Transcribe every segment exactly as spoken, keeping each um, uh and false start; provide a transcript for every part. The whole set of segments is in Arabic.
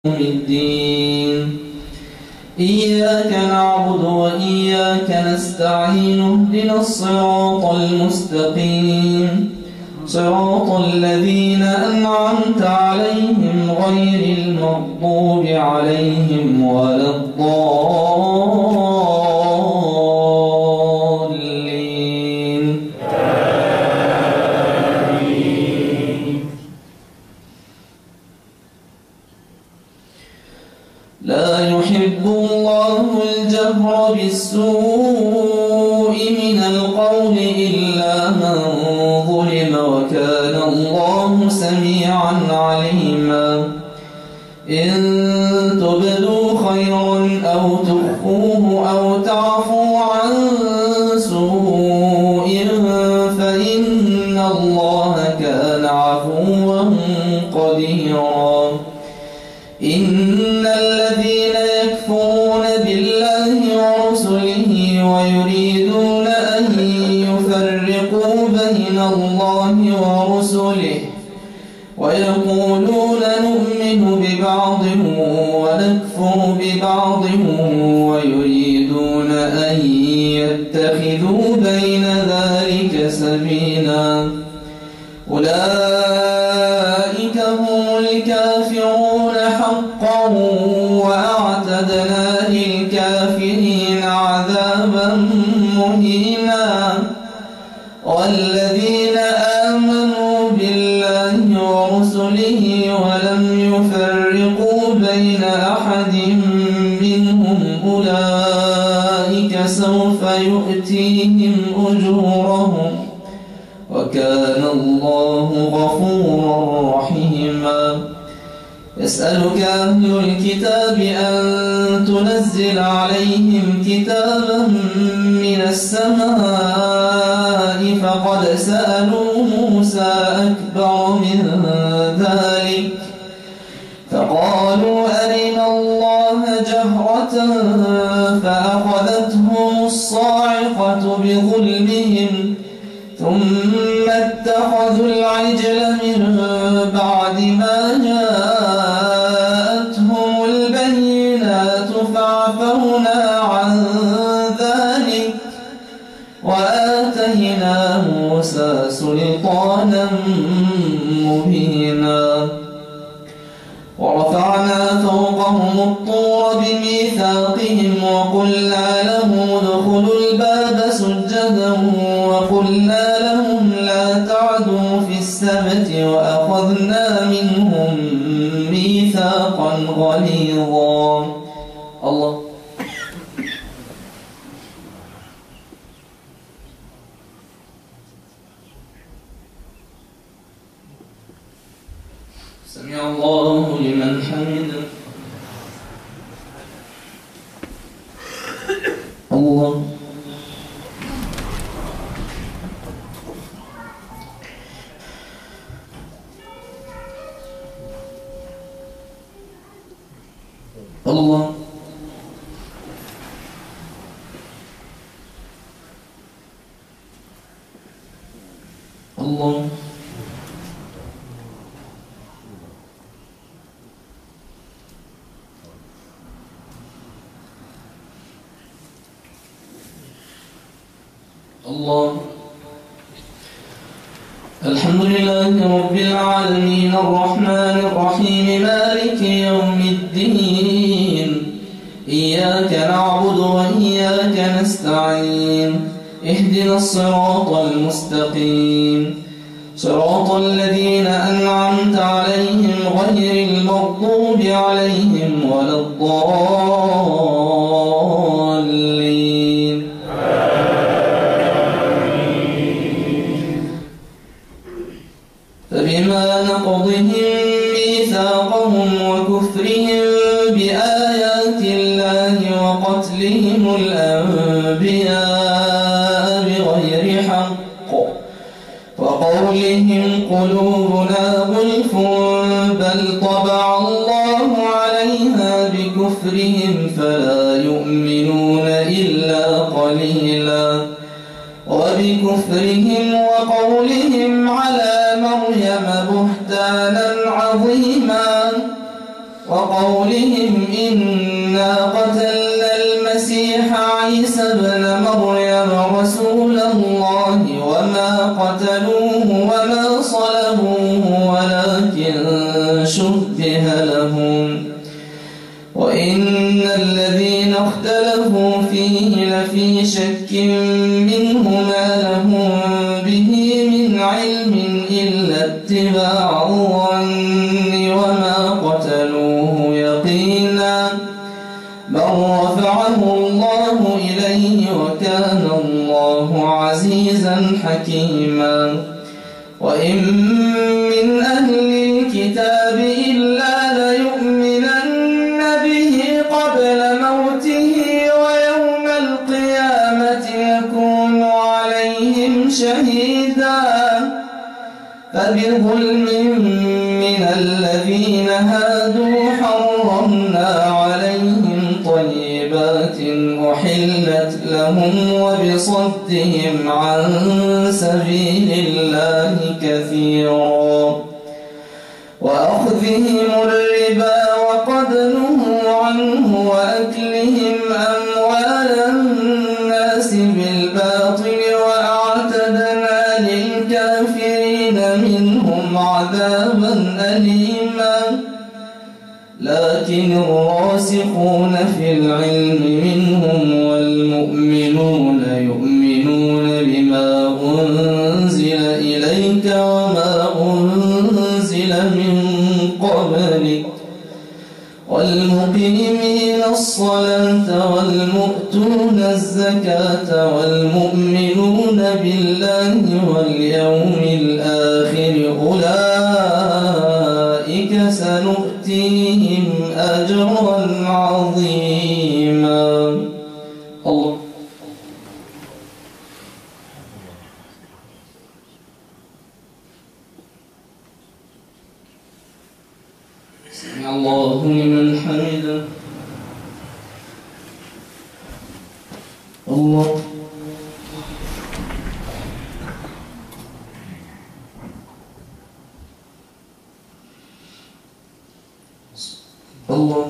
الدين إياك نعبد وإياك نستعين اهدنا الصراط المستقيم صراط الذين أنعمت عليهم غير المغضوب عليهم ولا الضالين آمين. لا يحب الله الجهر بالسوء من القول إلا من ظلم وكان الله سميعا عليما إن تبدوا خيرا أو تخفوه أو تعفوا عن سوء فإن الله كان عفوا قديرا إن الذين يكفرون بالله ورسله ويريدون أن يفرقوا بين الله ورسله ويقولون نؤمن ببعض ونكفر ببعض ويريدون أن يتخذوا بين ذلك سبيلا أولئك هم الكافرون حقا وأعتدنا للكافرين عذابا مهينا والذين آمنوا بالله ورسله ولم يفرقوا بين أحد منهم أولئك سوف يؤتيهم أجورهم وكان الله غفورا رحيما يسألك أهل الكتاب أن تنزل عليهم كتابا من السماء فقد سألوا موسى أكبر من ذلك فقالوا أرنا الله جهرة فأخذتهم الصاعقة بظلمهم ثم اتخذوا العجل من بعد ما جاءتهم البينات فعفونا عن ذلك وآتينا موسى سلطانا مبينا ورفعنا فوقهم الطور بميثاقهم وقلنا لهم ادخلوا الباب سجدا وقلنا لهم لا تعدوا في السبت وأخذنا منهم ميثاقا غليظا الله سمع الله لمن حمده الله الله الله الله الحمد لله رب العالمين الرحمن الرحيم مالك يوم الدين إياك نعبد وإياك نستعين اهدنا الصراط المستقيم صراط الذين أنعمت عليهم غير المغضوب عليهم ولا الضالين فبما نقضهم ميثاقهم وكفرهم بآيات الله وقتلهم الأنبياء بغير حق وقولهم قلوبنا غلف بل طبع الله عليها بكفرهم فلا يؤمنون إلا قليلا وبكفرهم وقولهم على مريم بهتانا عظيما وقولهم إنا قتلنا المسيح عيسى ابن مريم رسول الله وما قتلوه وما صلبوه ولكن شبه لهم وإن الذين اختلفوا فيه لفي شك منه ما لهم به من علم إلا اتباع الظن وما قتلوه يقينا بل رفعه الله إليه وكان الله عزيزا حكيما وإن من أهل الكتاب إلا ليؤمنن به قبل موته ويوم القيامة يكون عليهم شهيدا فبظلم من الذين هادوا حرمنا عليهم طيبات أحلت لهم وبصدهم عن سبيل الله كثيرا وأخذهم الربا وقد نهوا عنه وأكلهم أموال الناس بالباطل وأعتدنا للكافرين منهم عذابا أليما لكن الراسخون في العلم منهم والمؤمنون يؤمنون بما أنزل إليك وما أنزل من قبلك والمقيمين الصلاة والمؤتون الزكاة والمؤمنون بالله واليوم الآخر أولئك سنؤتيهم أجرا عظيما الله سمع الله لمن حمده الله الله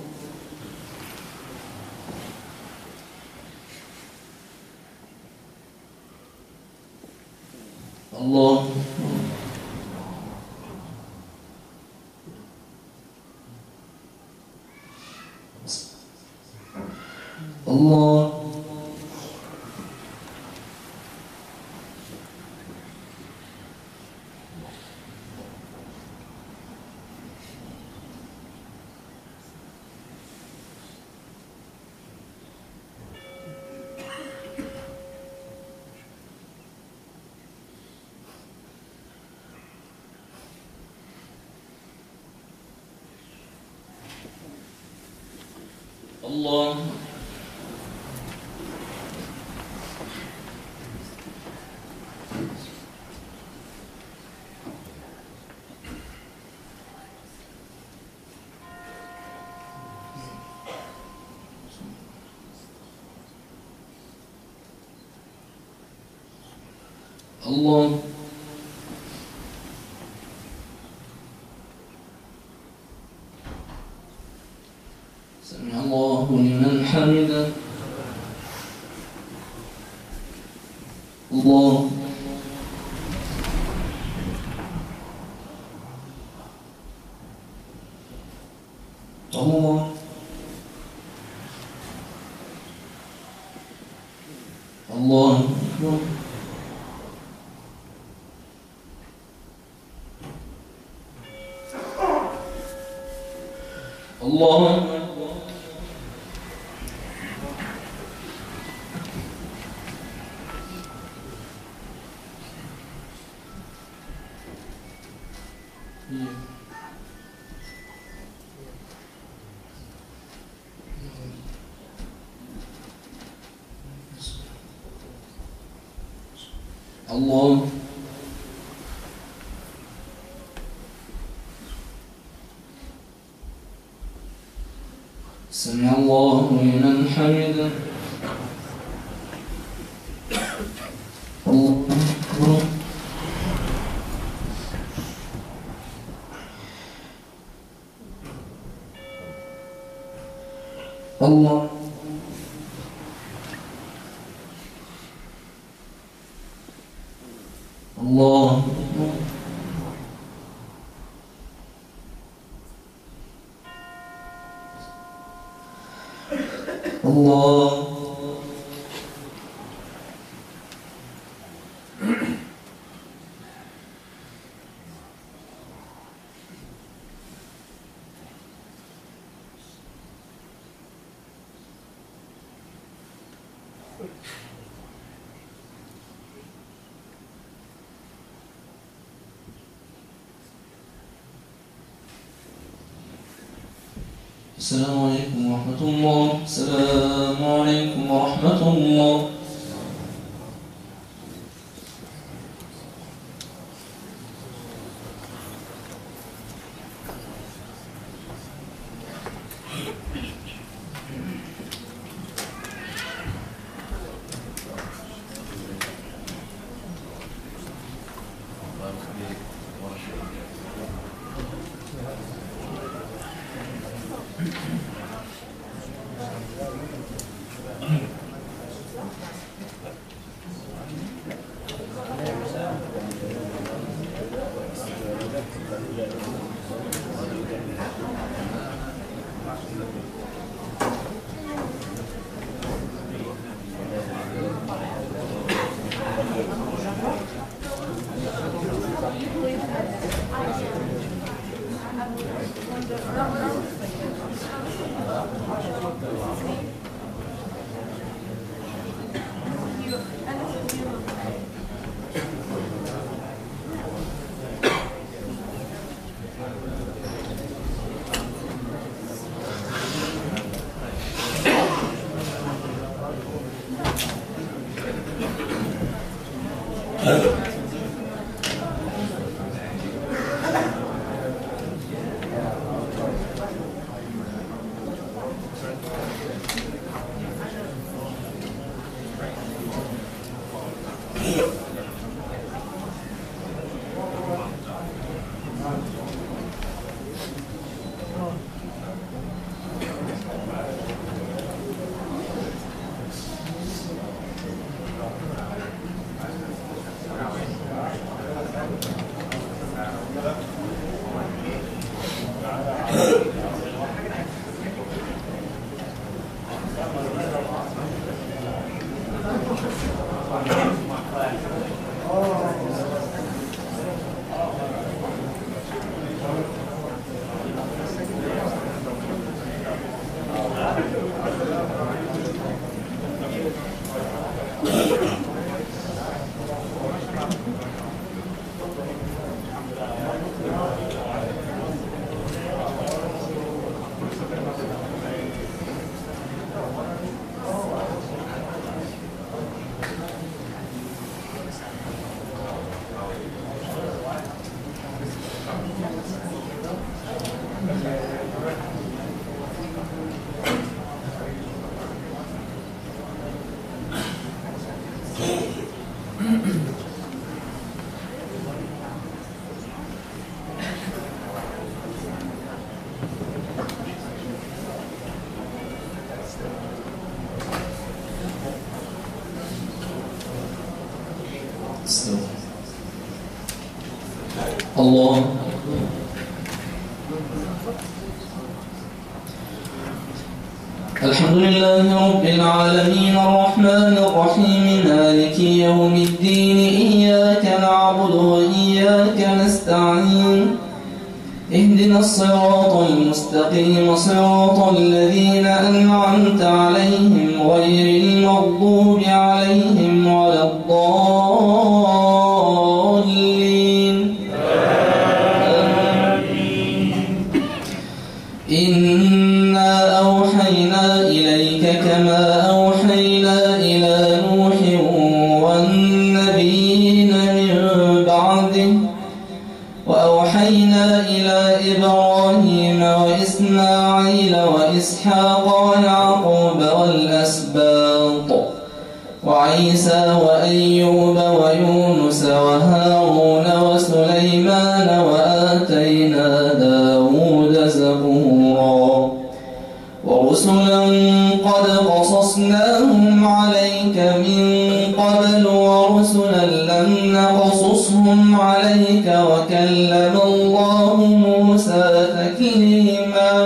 الله الله الله الله سمع الله لمن حمده الله الله الله أكبر الله الله سمع الله لمن حمده الله أكبر الله الله الله السلام عليكم ورحمة الله. السلام عليكم ورحمة الله. الله الحمد لله رب العالمين الرحمن الرحيم مالك يوم الدين إياك نعبد وإياك نستعين اهدنا الصراط المستقيم صراط الذين أنعمت عليهم غير المغضوب عليهم ولا الضالين آمين. إنا أوحينا إليك كما أوحينا إلى نوح والنبيين من بعده وأوحينا إلى إبراهيم وإسماعيل وإسحاق ويعقوب والأسباط وعيسى وأيوب ويونس وهارون وسليمان وآتينا داود زبورا ورسلا قد قصصناهم عليك من قبل ورسلا لم نقصصهم عليك وكلم الله موسى تكليما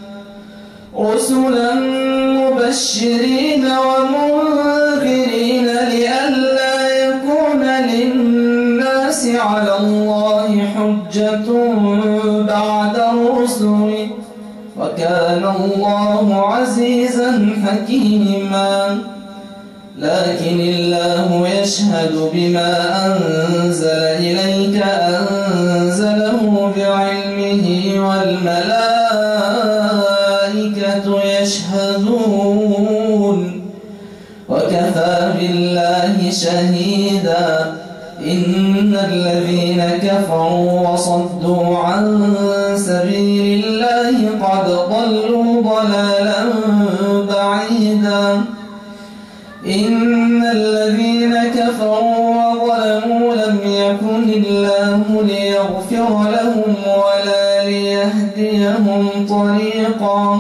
رسلا مبشرين ومنذرين لئلا يكون للناس على الله حجة بعد الرسل وكان الله عزيزا حكيما لكن الله يشهد بما أنزل إليك أنزله بعلمه والملائكة يشهدون وكفى بالله شهيدا إن الذين كفروا وصدوا عن سبيل الله قد ضلوا ضلالا بعيدا إن الذين كفروا وظلموا لم يكن الله ليغفر لهم ولا ليهديهم طريقا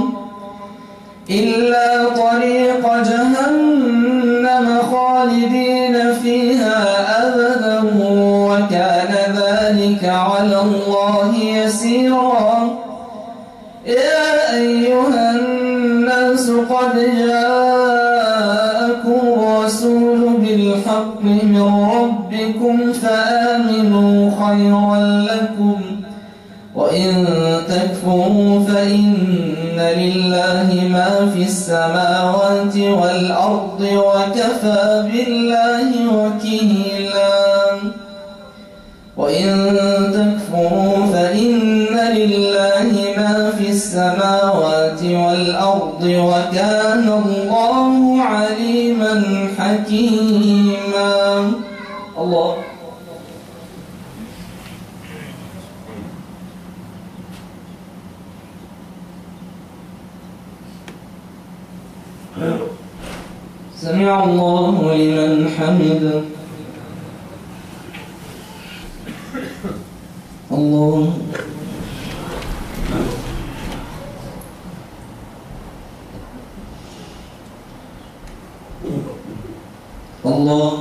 إلا طريق جهنم خالدين فيها أبدا وكان ذلك على الله يسيرا يا أيها الناس قد جاءكم الرسول بالحق من ربكم فآمنوا خيرا لكم وإن تكفروا فإن لله ما في السماوات والأرض وكفى بالله وكيلا وإن تكفروا فإن لله ما في السماوات والأرض وكان الله عليما حكيما الله سمع الله لمن حمده الله الله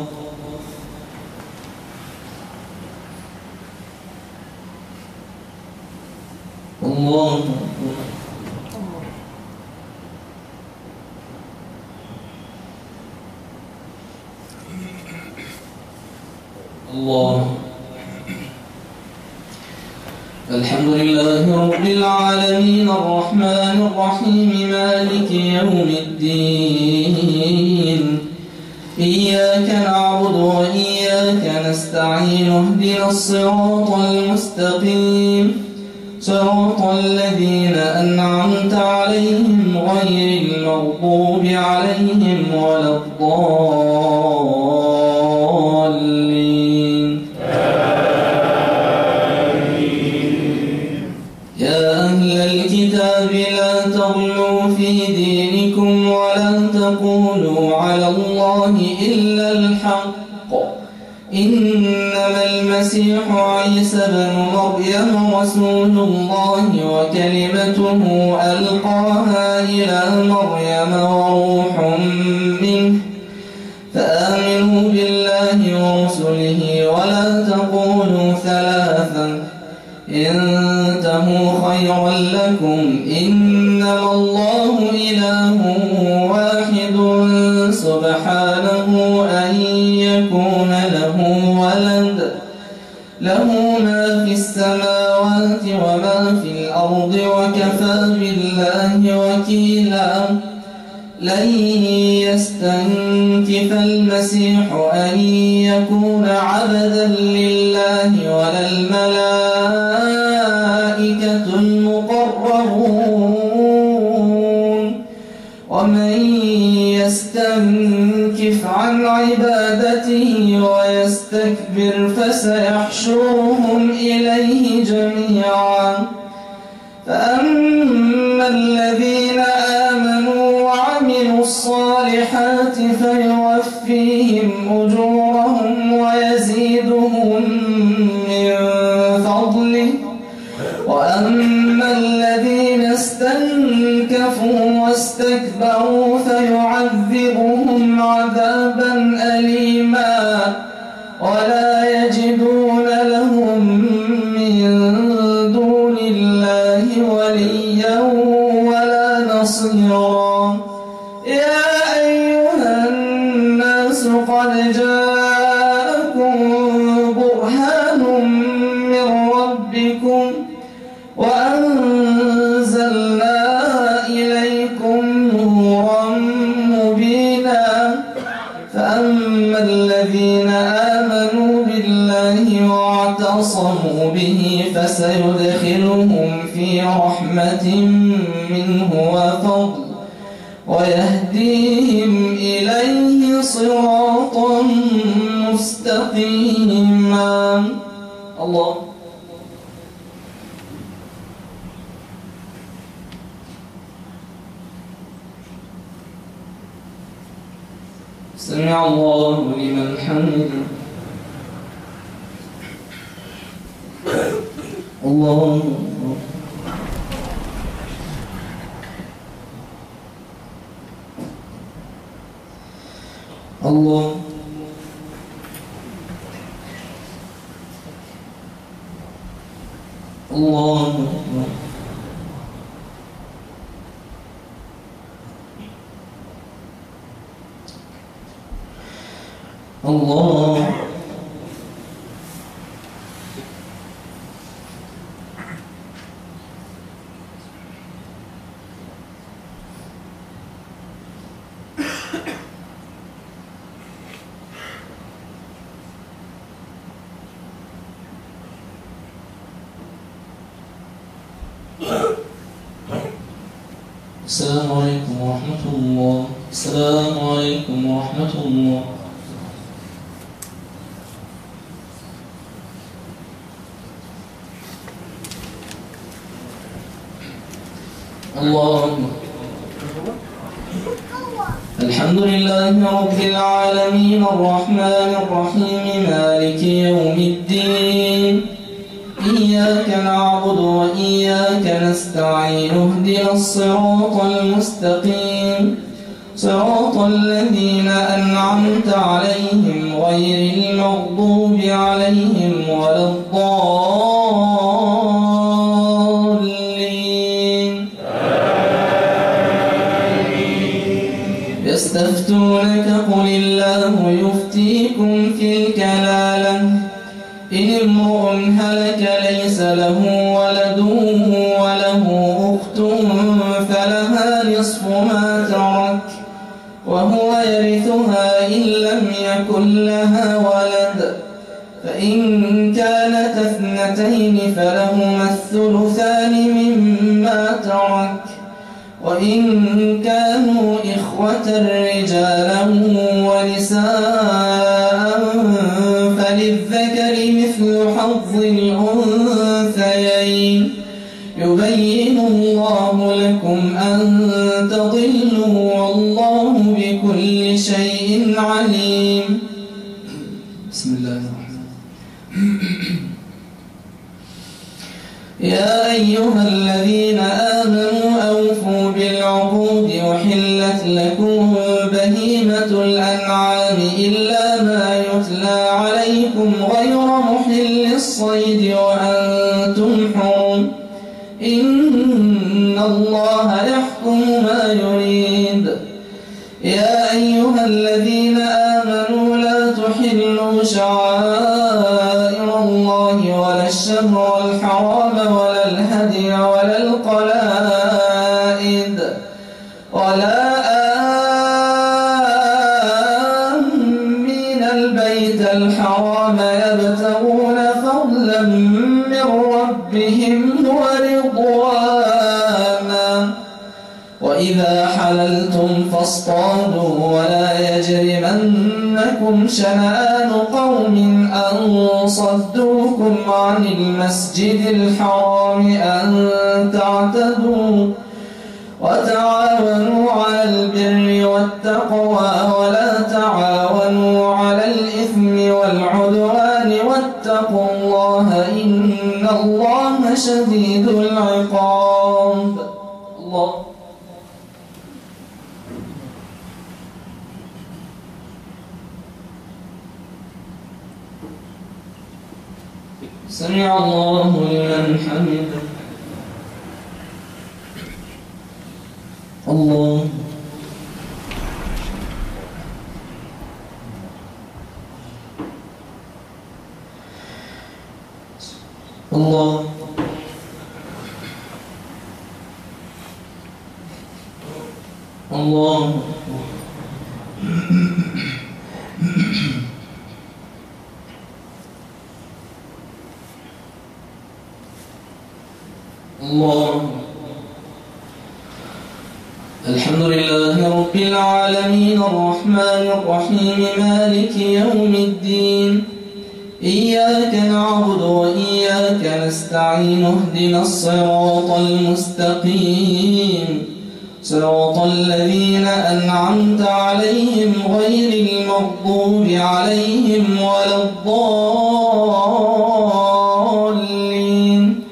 الله الله الحمد لله رب العالمين الرحمن الرحيم مالك يوم الدين إياك نعبد وإياك نستعين اهدنا الصراط المستقيم صراط الذين أنعمت عليهم غير المغضوب عليهم ولا الضالين يا أهل الكتاب لا تغلوا في دينكم ولا تقولوا على الله إلا الحق إنما المسيح عيسى بن مريم رسول الله وكلمته ألقاها إلى مريم وروح منه فآمنوا بالله ورسله ولا تقولوا ثلاثا انتهوا خيرا لكم إنما الله إله واحد سبحانه أن يكون له ولد له ما في السماوات وما في الأرض وكفى بالله وكيلا لن يستنكف المسيح أن يكون عبدا لله ولا الملائكة المقربون ومن يستنكف عن عبادته ويستكبر فسيحشرهم إليه جميعا فأما الذين آمنوا وعملوا الصالحات فيوفيهم أجورهم ويزيدهم من فضله وأما الذين استنكفوا أسرفوا واستكبروا فيعذبهم عذابا أليما ولا يجدون لهم من دون الله وليا ولا نصيرا. يا أيها الناس قد جاءكم برهان من ربكم وأنزلنا إليكم نورا مبينا. فأما الذين آمنوا بالله واعتصموا به فسيدخلهم في رحمة منه وفضل ويهديهم إليه صراطا مستقيما. الله. سمع الله لمن حمده. الله الله الله الله السلام عليكم ورحمة الله. السلام عليكم ورحمة الله. الله. الحمد لله رب العالمين الرحمن الرحيم مالك يوم الدين. إياك نعبد وإياك نستعين اهدنا الصراط المستقيم صراط الذين أنعمت عليهم غير المغضوب عليهم ولا الضالين. يستفتونك قل الله يفتيكم في الكلالة إن امرؤ هلك ليس له ولد وله أخت فلها نصف ما ترك وهو يرثها إن لم يكن لها ولد فإن كانت اثنتين فلهما الثلثان مما ترك وإن كانوا إخوة رجالا ونساء فللذكر مثل حظ الأنثيين يبين الله لكم أن تضلوا والله بكل شيء عليم. بسم الله الرحمن الرحيم. يا أيها الذين آمنوا أوفوا بالعقود وحلت لكم بهيمة الأنعام إلا ما يتلى عليكم غير محل الصيد وأنتم حرم إن الله يحكم ما يريد. يا أيها الذين آمنوا لا تحلوا شعائر الله ولا الشهر الحرام ولا الهدي ولا القلائد ولا آمين البيت الحرام يبتغون فضلا من ربهم ورضوانا وإذا حللتم فاصطادوا ولا يجرمنكم شنآن قوم أن صدوكم عن المسجد الحرام أن تعتدوا وتعاونوا على البر والتقوى ولا تعاونوا على الإثم والعدوان واتقوا الله إن الله شديد العقاب. الله سمع الله لمن حمده. الله الله الله الله. الحمد لله رب العالمين الرحمن الرحيم مالك يوم الدين إياك نعبد وإياك نستعين اهدنا الصراط المستقيم صراط الذين أنعمت عليهم غير المغضوب عليهم ولا الضالين.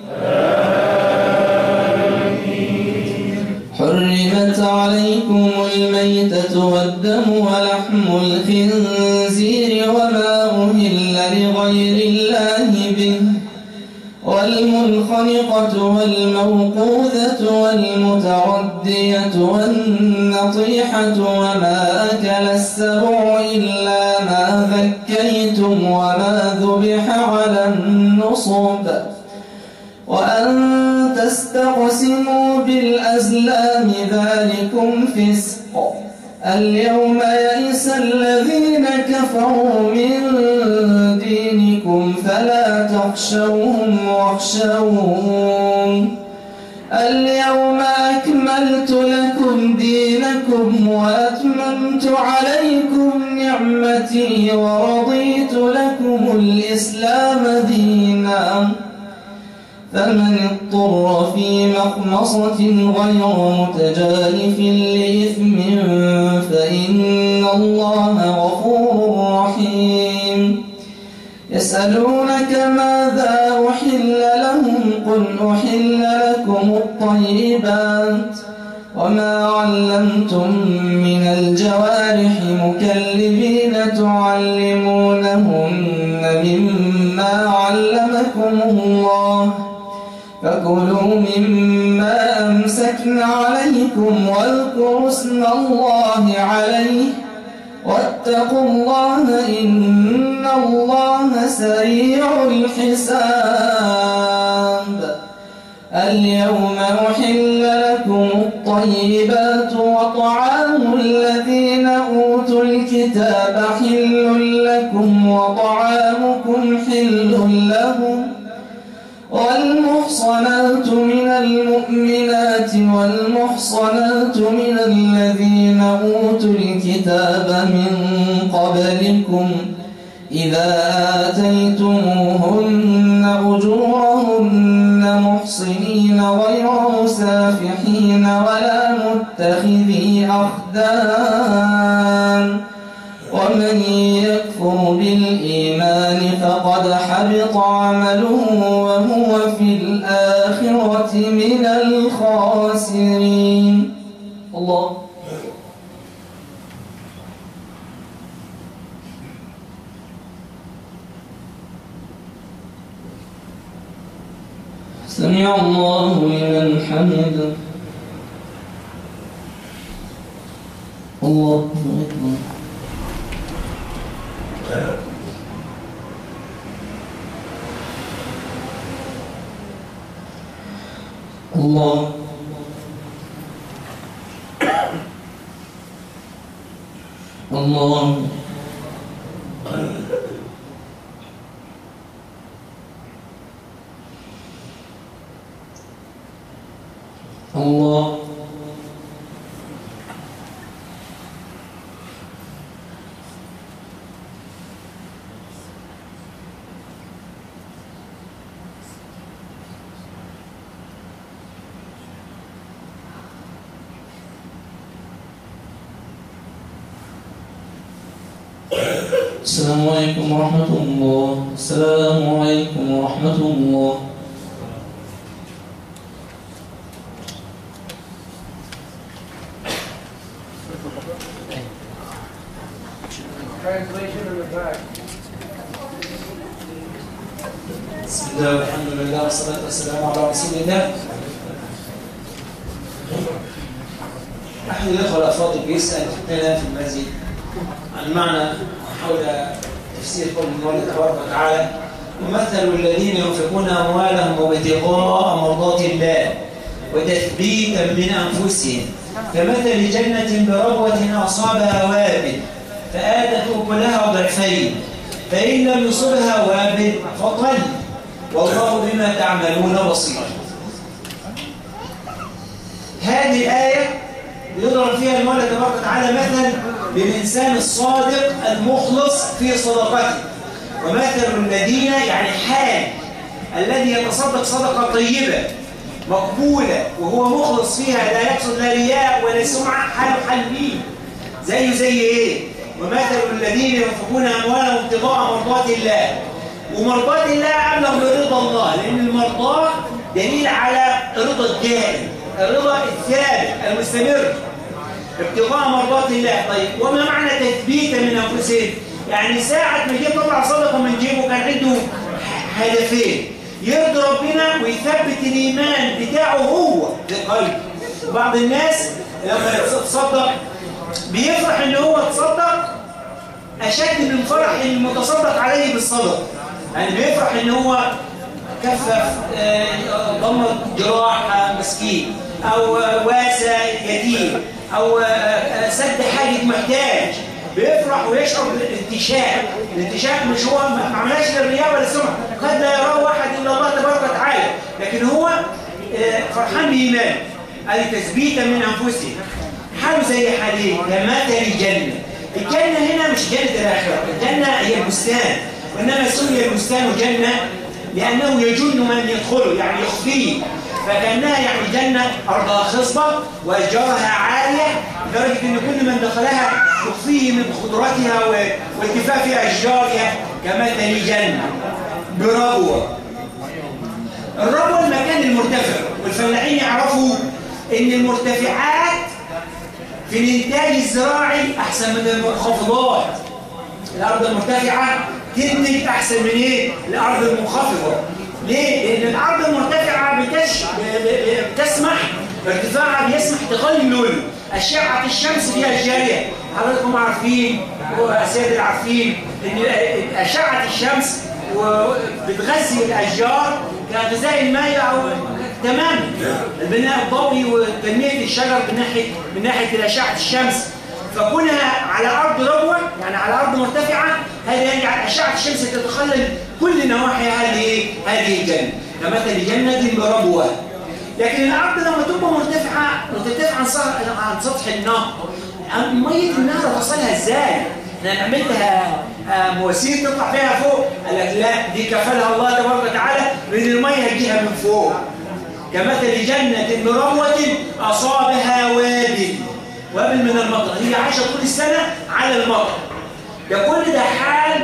حرمت عليكم الميتة والدم ولحم الخنزير وما أهل لغير الله به والمنخنقة والموقوذة والمتردية والنطيحة وما أكل السبع إلا ما ذكيتم وما ذبح على النصب وأن تستقسموا بالأزلام ذلكم فسق. اليوم يئس الذين كفروا من دينكم فلا تخشوهم واخشون. اليوم أكملت لكم دينكم وأتممت عليكم نعمتي ورضيت لكم الإسلام دينا. فمن اضطر في مخمصة غير متجانف لإثم فإن الله غفور رحيم. يسألونك ماذا أحل لهم قل أحل لكم الطيبات وما علمتم من الجوارح مكلبين تعلمونهن مما علمكم الله فكلوا مما أمسكن عليكم واذكروا اسم الله عليه واتقوا الله إن الله سريع الحساب. اليوم أحل لكم الطيبات وطعام الذين أوتوا الكتاب حل لكم وطعامكم حل لهم والمحصنات من المؤمنات والمحصنات من الذين أوتوا الكتاب من قبلكم إذا آتيتموهن أجورهن محصنين غير مسافحين ولا متخذي أخدان ومن يكفر بالإيمان فقد حبط عمله وهو في الآخرة من الخاسرين. الله سمع الله لمن حمده. الله أكبر. الله الله الله السلام عليكم ورحمة الله. السلام عليكم ورحمة الله. Translation in the back. بسم الله والحمد لله والصلاة والسلام على رسول الله. أحد الأخوة الأفاضل بيسأل هنا في المسجد عن معنى حول تفسير قول الله تبارك وتعالى: ومثل الذين ينفقون أموالهم ابتغاء مرضات الله وتثبيتا من أنفسهم كمثل جنة بربوة أصابها وابل فآتت أكلها ضعفين فإن لم يصبها وابل فطل والله بما تعملون بصير. هذه الآية يضرب فيها المولى تبارك وتعالى مثل للإنسان الصادق المخلص في صدقته، ومثل الذين يعني حال الذي يتصدق صدقة طيبة مقبولة وهو مخلص فيها لا يقصد لا رياء ولا سمعة، حال حال مين؟ زيه زي إيه؟ ومثل الذين ينفقون أموالهم ابتغاء مرضات الله، ومرضات الله أبلغ من رضا الله، لأن المرضاة دليل على رضا الدائم، الرضا الثابت المستمر، ابتغاء مرضات الله. طيب وما معنى تثبيتا من أنفسهم؟ يعني ساعة ما جه طلع صدقة من جيبه كان عنده هدفين: يرضي ربنا ويثبت الإيمان بتاعه هو في قلبه. بعض الناس لما يتصدق بيفرح إن هو تصدق أشد من فرح المتصدق عليه بالصدق، يعني بيفرح إن هو كفف ضم جراح مسكين أو واسى يتيم أو سد حاجة محتاج، بيفرح ويشعر بالانتشاء. الانتشاء مش هو ما عملاش للرياء ولا السمعة، قد لا يراه أحد إلا الله تبارك وتعالى، لكن هو فرحان بإيمان، أي تثبيتا من أنفسهم. حاله زي حالين كمثل جنة. الجنة هنا مش جنة الآخرة، الجنة هي البستان، وإنما سمي البستان جنة لأنه يجن من يدخله، يعني يخفيه، فكأنها يعني جنة أرضها خصبة وأشجارها عالية لدرجة أن كل من دخلها يخفيه من خضرتها والتفاف أشجارها كمثل جنة بربوة. الربوة المكان المرتفع، والفلاحين يعرفوا أن المرتفعات في الإنتاج الزراعي أحسن من المنخفضات. الأرض المرتفعة تنتج أحسن من إيه؟ الأرض المنخفضة. ليه؟ لأن الأرض المرتفعة بتش... بتسمح ارتفاعها بيسمح تغلل أشعة الشمس فيها الجارية. حضراتكم عارفين والسادة عارفين إن أشعة الشمس بتغذي الأشجار كغذاء الماء أو تماما. البناء الضوئي وتنمية الشجر من ناحية من ناحية أشعة الشمس، فكونها على أرض ربوة يعني على أرض مرتفعة هذا يجعل أشعة الشمس تتخلل كل نواحي هذه هذه الجنة كمثل جنة بربوة. لكن الأرض لما تبقى مرتفعة مرتفعة عن سطح النهر، مية النهر توصلها إزاي؟ أنا عملتها مواسير تطلع فيها فوق، قال لك لا، دي كفلها الله تبارك وتعالى لأن المية هتجيها من فوق. كمثل جنة بربوة أصابها وابل، وابل من المطر، هي عايشة طول السنة على المطر. ده كل ده حال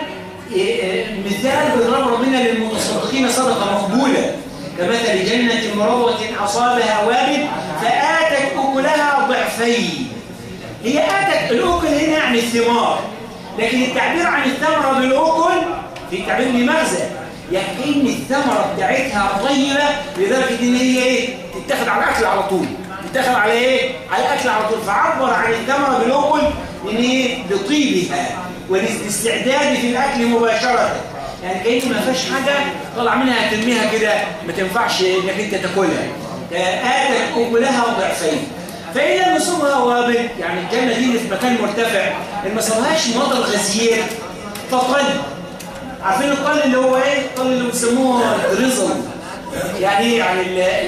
مثال بضرب ربنا للمتصدقين صدقة مقبولة. كمثل جنة بربوة أصابها وابل فآتت أكلها ضعفين. هي آتت الأكل هنا يعني الثمار، لكن التعبير عن الثمرة بالأكل في تعبير لمغزى، يعني إن الثمرة بتاعتها طيبة لدرجة إن هي إيه؟ تتاخد على الأكل على طول. تتاخد على إيه؟ على الأكل على طول. فعبر عن الثمرة بالأكل إن إيه؟ لطيبها والاستعداد في الأكل مباشرة، يعني كأن ما فيش حاجة طلع منها ترميها كده ما تنفعش إنك أنت تاكلها. آتت أكلها ضعفين فإن لم يصبها وابل، يعني الجنة دي في مكان مرتفع اللي ما صابهاش مطر غزير فطل. عارفين الطل اللي هو ايه؟ الطل اللي بيسموه رزل، يعني يعني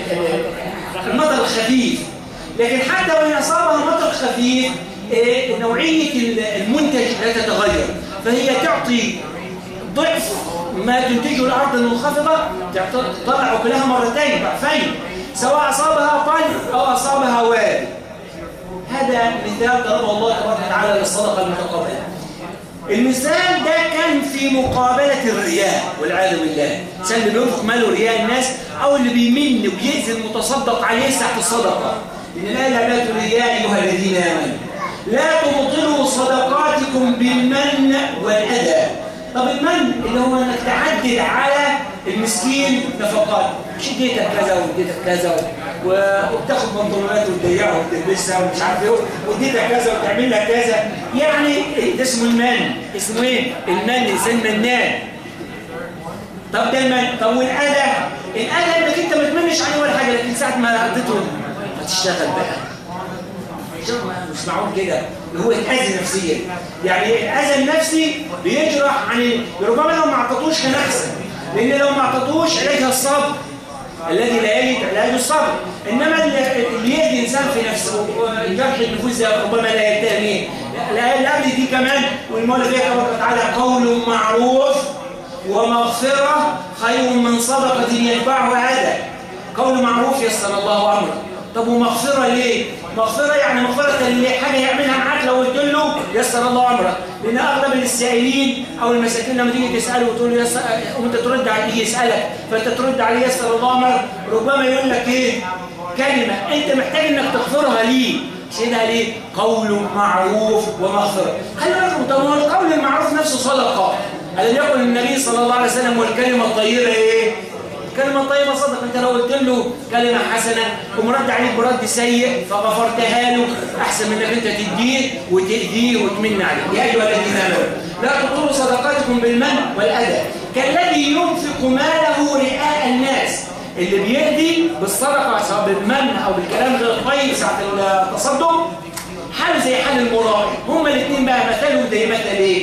المطر الخفيف. لكن حتى وإن أصابها مطر خفيف إيه نوعية المنتج لا تتغير، فهي تعطي ضعف ما تنتجه الأرض المنخفضة، تطلع أكلها مرتين ضعفين سواء أصابها طل أو أصابها وابل. هذا مثال ضربه الله تبارك وتعالى للصدقة المتقبلة. المثال ده كان في مقابلة الرياء والعياذ بالله، الإنسان اللي بينفق ماله رياء الناس أو اللي بيمن وبيأذي المتصدق عليه ساعة الصدقة. إن الآية لا ترياء أيها الذين آمنوا لا تبطلوا صدقاتكم بالمن والأذى. طب المن اللي هو انك تعدل على المسكين نفقات، مش اديتك كذا واديتك كذا وبتاخد بنطلونات وتضيعها وتلبسها ومش عارف ايه واديتك كذا وتعمل لك كذا، يعني ده اسمه المن. اسمه ايه؟ المن، انسان منان. طب ده المن. طب والاذى؟ الاذى انك انت ما تمنش عليه ولا حاجه، لكن ساعه ما اديته هتشتغل بقى. مش معقول كده، هو يتأذي نفسيا. يعني الأذى النفسي بيجرح عن ربما لو ما اعطتوش كان أحسن، لأن لو ما اعطتوش علاجها الصبر الذي لا يجد علاج الصبر. إنما اللي يهدي إنسان في نفسه جرح النفوس ربما لا ينتهي. لا قبل دي كمان، والمولى فيها تبارك وتعالى قول معروف ومغفرة خير من صدقة يتبعها أذى. قول معروف يسر الله أمره. طب ومغفرة ليه؟ مغفرة يعني مغفرة اللي حاجة يعملها معاك لو قلت له يسر الله أمرك. لأن أغلب السائلين أو المساكين لما تيجي تسأله وتقول له يسر، وأنت ترد عليه يسألك فأنت ترد عليه يسر الله أمرك، ربما يقول لك إيه؟ كلمة أنت محتاج إنك تغفرها ليه؟ سيدها ليه؟ قول معروف ومغفرة. خلي بالكم، طب هو القول المعروف نفسه صدقة. ألم يقل النبي صلى الله عليه وسلم والكلمة الطيبة إيه؟ كلمة طيبة صدق. انت لو قلت له كلمة حسنة ومرد عليك برد سيء فغفرتها له احسن من انك انت تديه وتأذيه وتمن عليه. يا ايها الذين امنوا لا تبطلوا صدقاتكم بالمن والاذى كالذي ينفق ماله رئاء الناس. اللي بيهدي بالصدقة سواء بالمن او بالكلام غير الطيب ساعة التصدق حال زي حال المراعي. هما الاثنين بقى مثلهم زي مثل ايه؟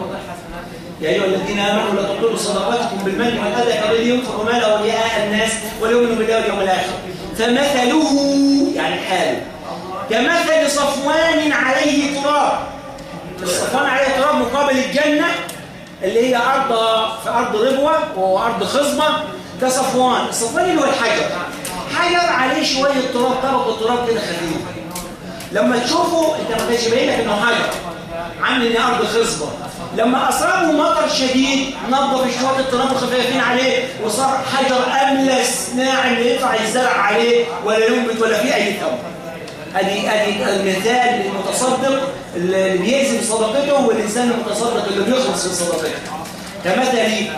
يا أيها الذين آمنوا لا تبطلوا صدقاتكم بالمن والأذى كالذي ينفق ماله رئاء الناس ولا يؤمن بالله واليوم الآخر. فمثله يعني حاله كمثل صفوان عليه تراب. الصفوان عليه تراب مقابل الجنة اللي هي أرض في أرض ربوة وأرض خصبة. ده صفوان. الصفوان اللي هو الحجر، حجر عليه شوية تراب، طبقة تراب كده خفيف. لما تشوفه أنت ما كانش باين لك إنه حجر، عامل إن أرض خصبة. لما أصابه مطر شديد نظف شوية التراب الخفيفين عليه وصار حجر أملس ناعم ينفع الزرع عليه ولا ينبت ولا فيه أي ثمر. ادي ادي المثال للمتصدق اللي بيلزم صدقته والإنسان المتصدق اللي بيخلص في صدقته. كمثل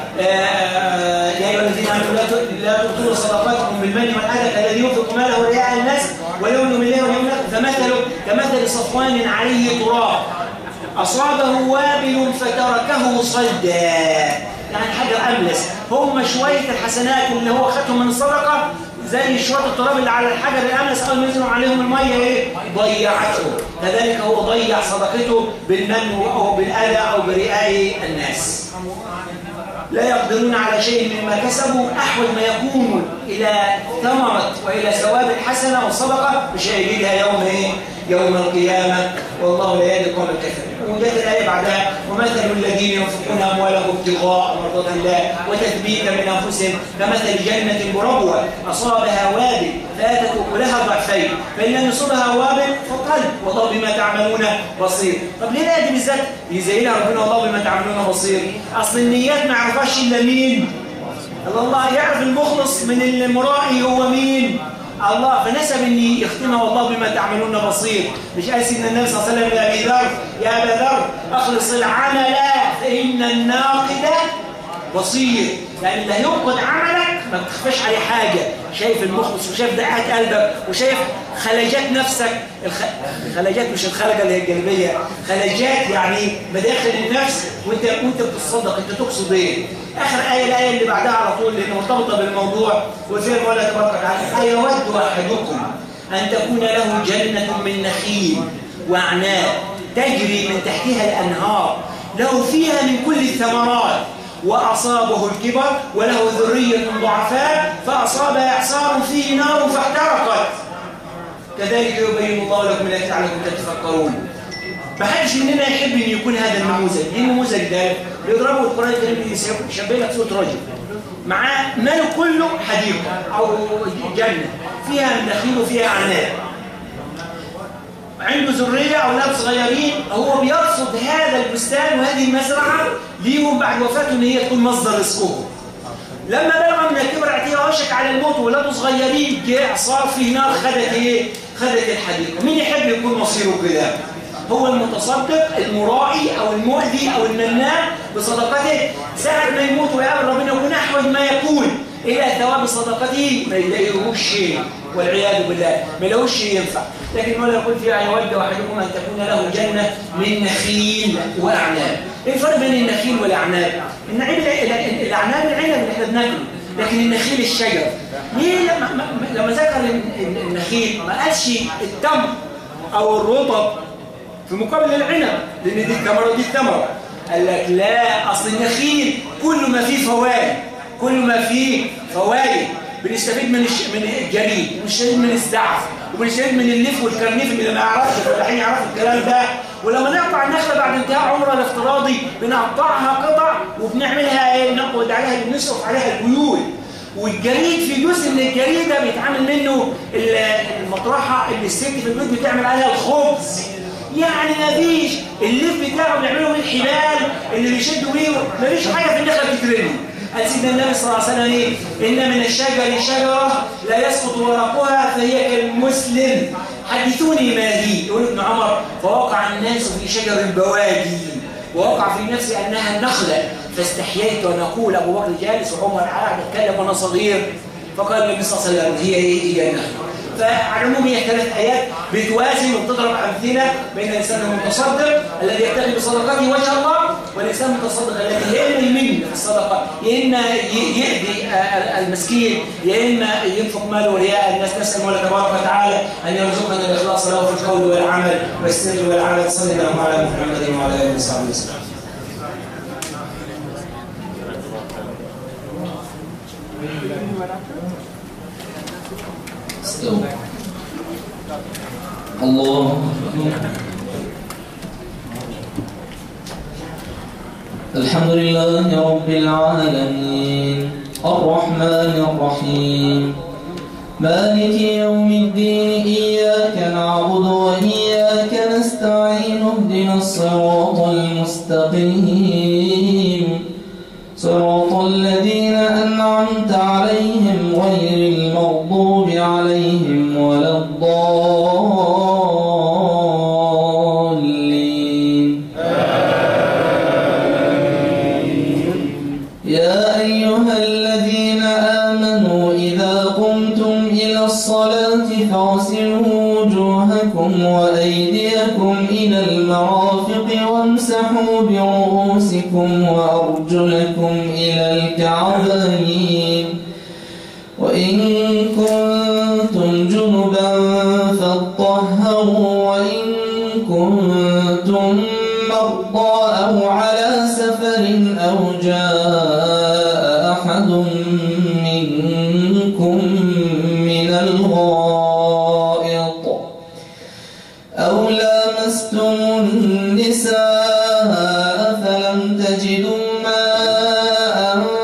يا أيها الذين آمنوا لا تبطلوا صدقاتكم بالمن والأذى كالذي ينفق ماله رئاء الناس ولا يؤمن بالله واليوم الآخر. فمثله كمثل صفوان عليه تراب أصابه وابل فتركه صلدا. يعني حاجة أملس. هم شوية الحسنات اللي هو خدهم من الصدقة زي شوية التراب اللي على الحجر الأملس أول ما ينزلوا عليهم المية إيه؟ ضيعته. كذلك هو ضيع صدقته بالمن أو بالأذى أو برئاء الناس. لا يقدرون على شيء مما كسبوا. أحوج ما يكون إلى ثمرة وإلى ثواب الحسنة والصدقة مش هيجيها يوم إيه؟ يوم القيامة. والله لا يهدي القوم الكافرين. وجاءت الآية بعدها ومثل الذين ينفقون أموالهم ابتغاء مرضات الله وتثبيتا من أنفسهم كمثل جنة بربوة أصابها وابل فآتت أكلها ضعفين فإن لم يصبها وابل فقل والله بما تعملون بصير. طب ليه الآية دي بالذات يزينها ربنا والله بما تعملون بصير؟ أصل النيات ما يعرفهاش إلا مين؟ الله يعرف المخلص من المرائي هو مين؟ الله. فنسب اني يختمها والله بما تعملون بصير. مش قال سيدنا النبي صلى الله عليه وسلم لأبي ذر يا أبا ذر أخلص العمل فإن الناقد بصير. يعني اللي هينقد عملك ما بتخفاش عليه حاجة، شايف المخلص وشايف دقات قلبك وشايف خلجات نفسك. الخ... خلجات مش الخلجة اللي هي الجانبية، خلجات يعني مداخل النفس وانت وانت بتصدق انت تقصد ايه. اخر آية الآية اللي بعدها على طول اللي مرتبطة بالموضوع وفيها المولى تبارك وتعالى أيود أحدكم أن تكون له جنة من نخيل وأعناب تجري من تحتها الأنهار له فيها من كل الثمرات وأصابه الكبر وله ذرية ضعفاء فأصابها إعصار فيه نار فاحترقت كذلك يبين الله لكم الآيات لعلكم تتفكرون. ما حدش مننا يحب ان يكون هذا النموذج. ايه النموذج ده؟ بيضربوا القرآن الكريم يشبه لك صوت رجل معاه ماله كله حديقه او جنه فيها نخيل وفيها اعناب، عنده ذريه اولاد صغيرين، هو بيرصد هذا البستان وهذه المزرعه ليهم بعد وفاته ان هي تكون مصدر رزقهم. لما بلغ من الكبر اعتيه وشك على الموت وولاده صغيرين جاء صار فيه نار خدت ايه؟ خدت الحديقه. مين يحب يكون مصيره كده؟ هو المتصدق المرائي أو المؤذي أو المنان بصدقته ساعة ما يموت ويقابل ربنا يكون أحوج ما يكون إلى ثواب صدقته ما يلاقيهوش شيء والعياذ بالله ما يلاقيهوش شيء ينفع. لكن ولا يقول فيها يود أحدكم أن تكون له جنة من نخيل وأعناب. إيه الفرق بين النخيل والأعناب؟ الأعناب العنب اللي احنا بناكله، لكن النخيل الشجر. ليه لما, لما ذكر النخيل ما قالش التمر أو الرطب في مقابل العنب، لأن دي الثمرة ودي الثمرة. قال لك لا، أصل النخيل كل ما فيه فوائد، كل ما فيه فوائد بنستفيد من الش... من الجريد، وبنستفيد من الزعف، وبنستفيد من الليف والكرنيف اللي ما يعرفش الفلاحين يعرفوا الكلام ده. ولما نقطع النخله بعد انتهاء عمرها الافتراضي بنقطعها قطع وبنعملها ايه؟ بنقعد عليها، بنصرف عليها البيول. والجريد في جزء من الجريد ده بيتعمل منه المطرحه اللي الست في البيت بتعمل عليها الخبز. يعني مفيش الليف بتاعه بنعمله من الحبال اللي بيشدوا بيه، مفيش حاجه في النخله بتترمي. قال سيدنا النبي صلى الله عليه وسلم ايه؟ ان من الشجر شجره لا يسقط ورقها فهي كالمسلم. حدثوني ما هي؟ يقول ابن عمر فوقع الناس في شجر البواجي ووقع في نفسي انها النخله فاستحييت ان اقول ابو بكر جالس وعمر قاعد يتكلم وانا صغير. فقال النبي صلى الله عليه وسلم هي ايه؟ هي النخله. فعلى العموم هي ثلاث ايات بتوازن وبتضرب امثله بين الانسان المتصدق الذي يبتغي بصدقته وجه الله والانسان المتصدق الذي يرمي المنه في الصدقه، يا اما يهدي المسكين يا اما ينفق ماله رياء الناس. نسال الله تبارك وتعالى ان يرزقنا الاخلاص له في القول والعمل والسر والعمل. صلى الله على محمد وعلى اله وصحبه وسلم. استوى. الله الحمد لله رب العالمين الرحمن الرحيم مالك يوم الدين إياك نعبد وإياك نستعين اهدنا الصراط المستقيم صراط الذين أنعمت عليهم غير المغضوب عليهم ولا الضالين. يا أيها الذين آمنوا إذا قمتم إلى الصلاة فاغسلوا وجوهكم وأيديكم إلى المرافق وامسحوا برؤوسكم وأرجلكم إلى الكعبين وإن كنتم جنبا فاطهروا وإن كنتم مرضى أو على سفر أو جاء أحد منكم من الغائط أو لامستم النساء فلم تجدوا ماء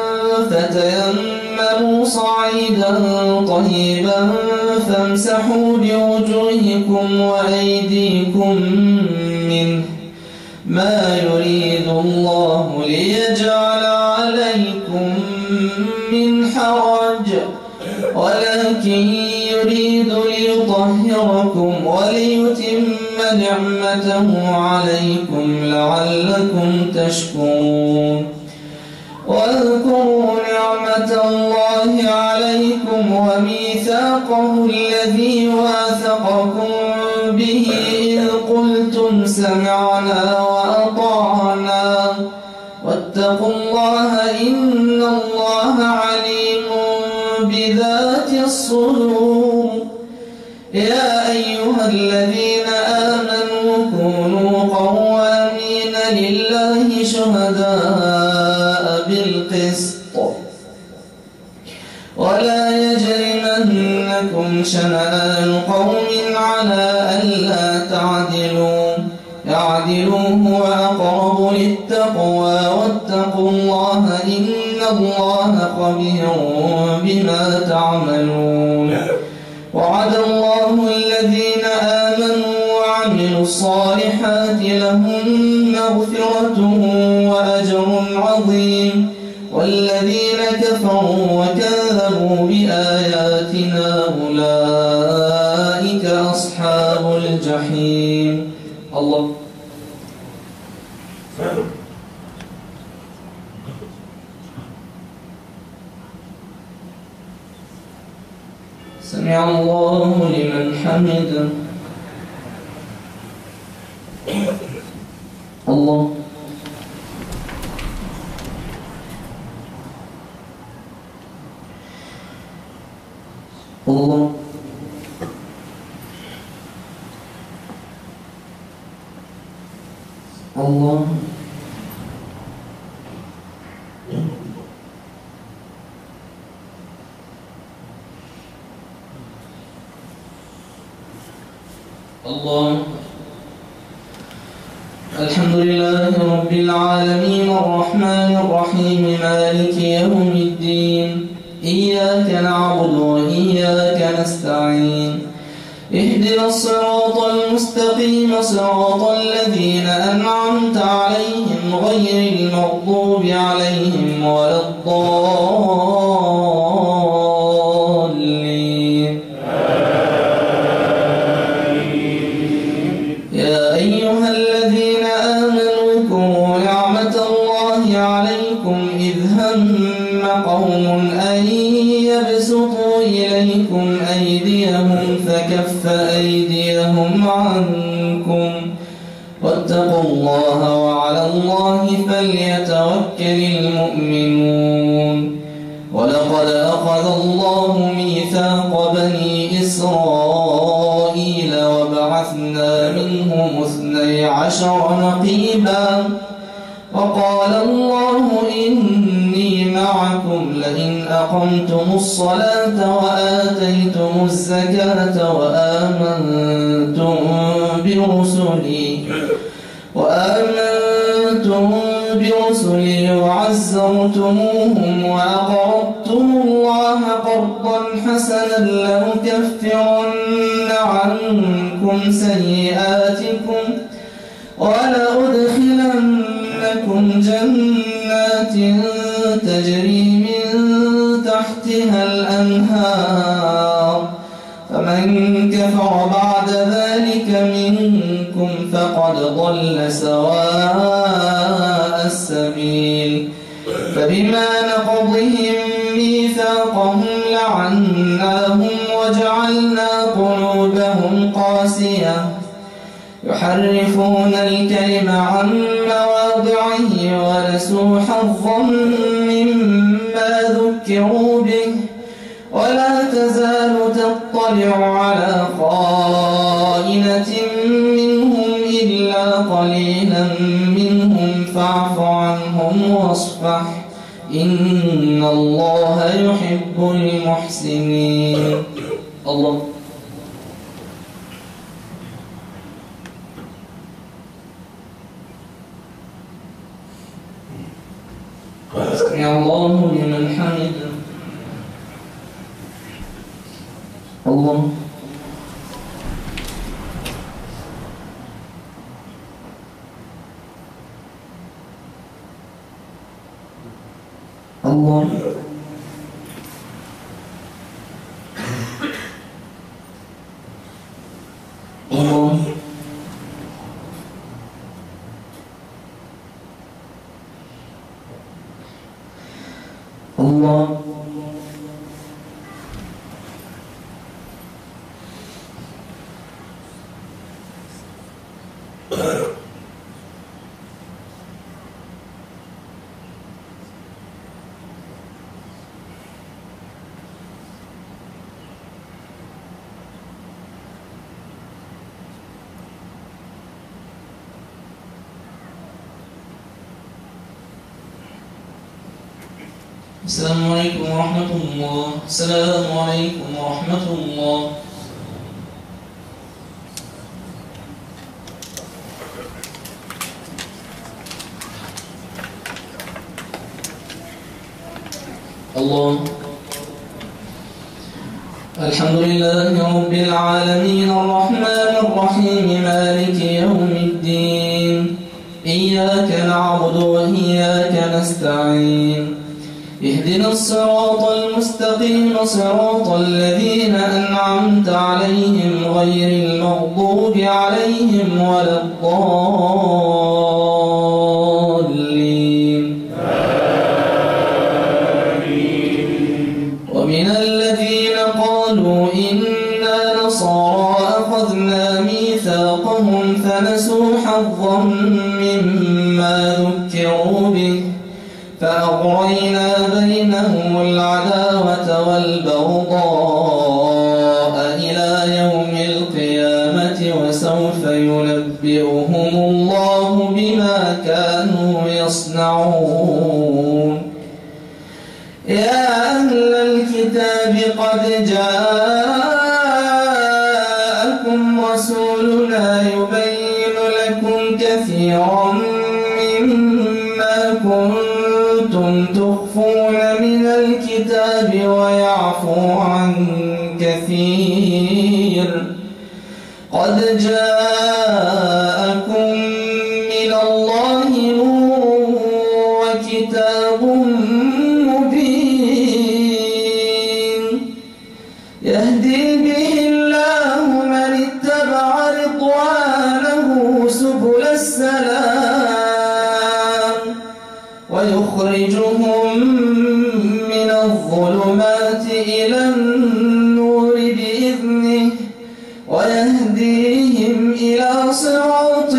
فتيمموا صعيدا طيبا فامسحوا بوجوهكم وأيديكم منه ما يريد الله ليجعل عليكم من حرج ولكن يريد ليطهركم وليتم نعمته عليكم لعلكم تشكرون. واذكروا نعمة الله عليكم وميثاقه الذي واثقكم به إذ قلتم سمعنا وأطعنا واتقوا الله إن الله عليم بذات الصدور. يا أيها الذين آمنوا كونوا قوامين لله شهداء بالقسط ولا يجرمنكم شنآن قوم على ألا تعدلوا اعدلوا هو أقرب للتقوى واتقوا الله إن الله خبير بما تعملون. وعد الله الذين آمنوا وعملوا الصالحات لهم مغفرة وأجر عظيم والذين كفروا وكذبوا بآياتنا أولئك أصحاب الجحيم الله سمع الله لمن حمده الله الله الله الله الحمد لله رب العالمين الرحمن الرحيم مالك يوم الدين إياك نعبد وإياك نستعين اهدنا الصراط المستقيم صراط الذين أنعمت عليهم غير المغضوب عليهم ولا الضالين يا أيها الذين آمنوا اذكروا نعمة الله عليكم إذ هم قوم أن يبسطوا إليكم أيديهم فكف أيديهم عنكم واتقوا الله وعلى الله فليتوكل المؤمنون ولقد أخذ الله ميثاق بني إسرائيل وبعثنا منهم اثني عشر نقيبا وقال الله إني معكم لئن أقمتم الصلاة وآتيتم الزكاة وآمنتم برسلي وآمنتم برسلي وعزرتموهم وأقرضتم الله قرضا حسنا لأكفرن عنكم سيئاتكم ولأدخلنكم جنات تجري من تحتها الأنهار فمن كفر بعد ذلك منكم فقد ضل سواء السبيل فبما نقضهم ميثاقهم لعناهم وجعلنا قلوبهم قاسية يحرفون الكلم عن مواضعه ونسوا حظا مما ذكروا به ولا تزال تطلع على خائنة منهم إلا قليلا منهم فاعف عنهم واصفح إن الله يحب المحسنين الله سمع الله لمن حمده الله الله الله الله السلام عليكم ورحمة الله. السلام عليكم ورحمة الله. الله. الحمد لله رب العالمين الرحمن الرحيم مالك يوم الدين إياك نعبد وإياك نستعين اهدنا الصراط المستقيم صراط الذين أنعمت عليهم غير المغضوب عليهم ولا الضالين. ومن الذين قالوا إنا نصارى أخذنا ميثاقهم فنسوا حظا مما ذكروا به فأغرينا بينهم العداوة والبغضاء إلى يوم القيامة وسوف ينبئهم الله بما كانوا يصنعون. يا أهل الكتاب قد جاءكم رسولنا يبين لكم كثيرا مما كنتم تخفون من الكتاب ويعفو عن كثير. قد جاءكم من الله نور وكتاب مبين يهدي به الله من اتبع رضوانه سبل السلام ويخرجهم من الظلمات إلى النور بإذنه ويهديهم إلى صراط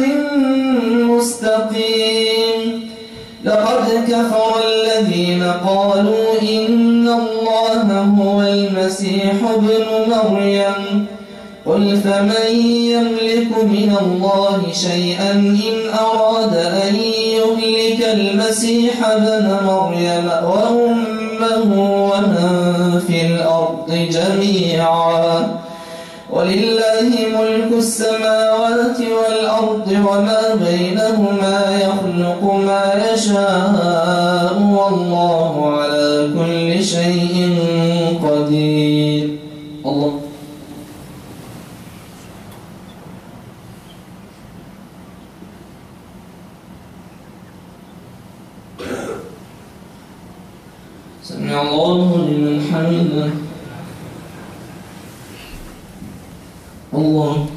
مستقيم. لقد كفر الذين قالوا إن الله هو المسيح ابن مريم قل فمن يملك من الله شيئا إن أراد أن يهلك المسيح ابن مريم وأمه ومن في الأرض جميعا ولله ملك السماوات والأرض وما بينهما يخلق ما يشاء والله على كل شيء قدير. الله سمع الله لمن حمده. الله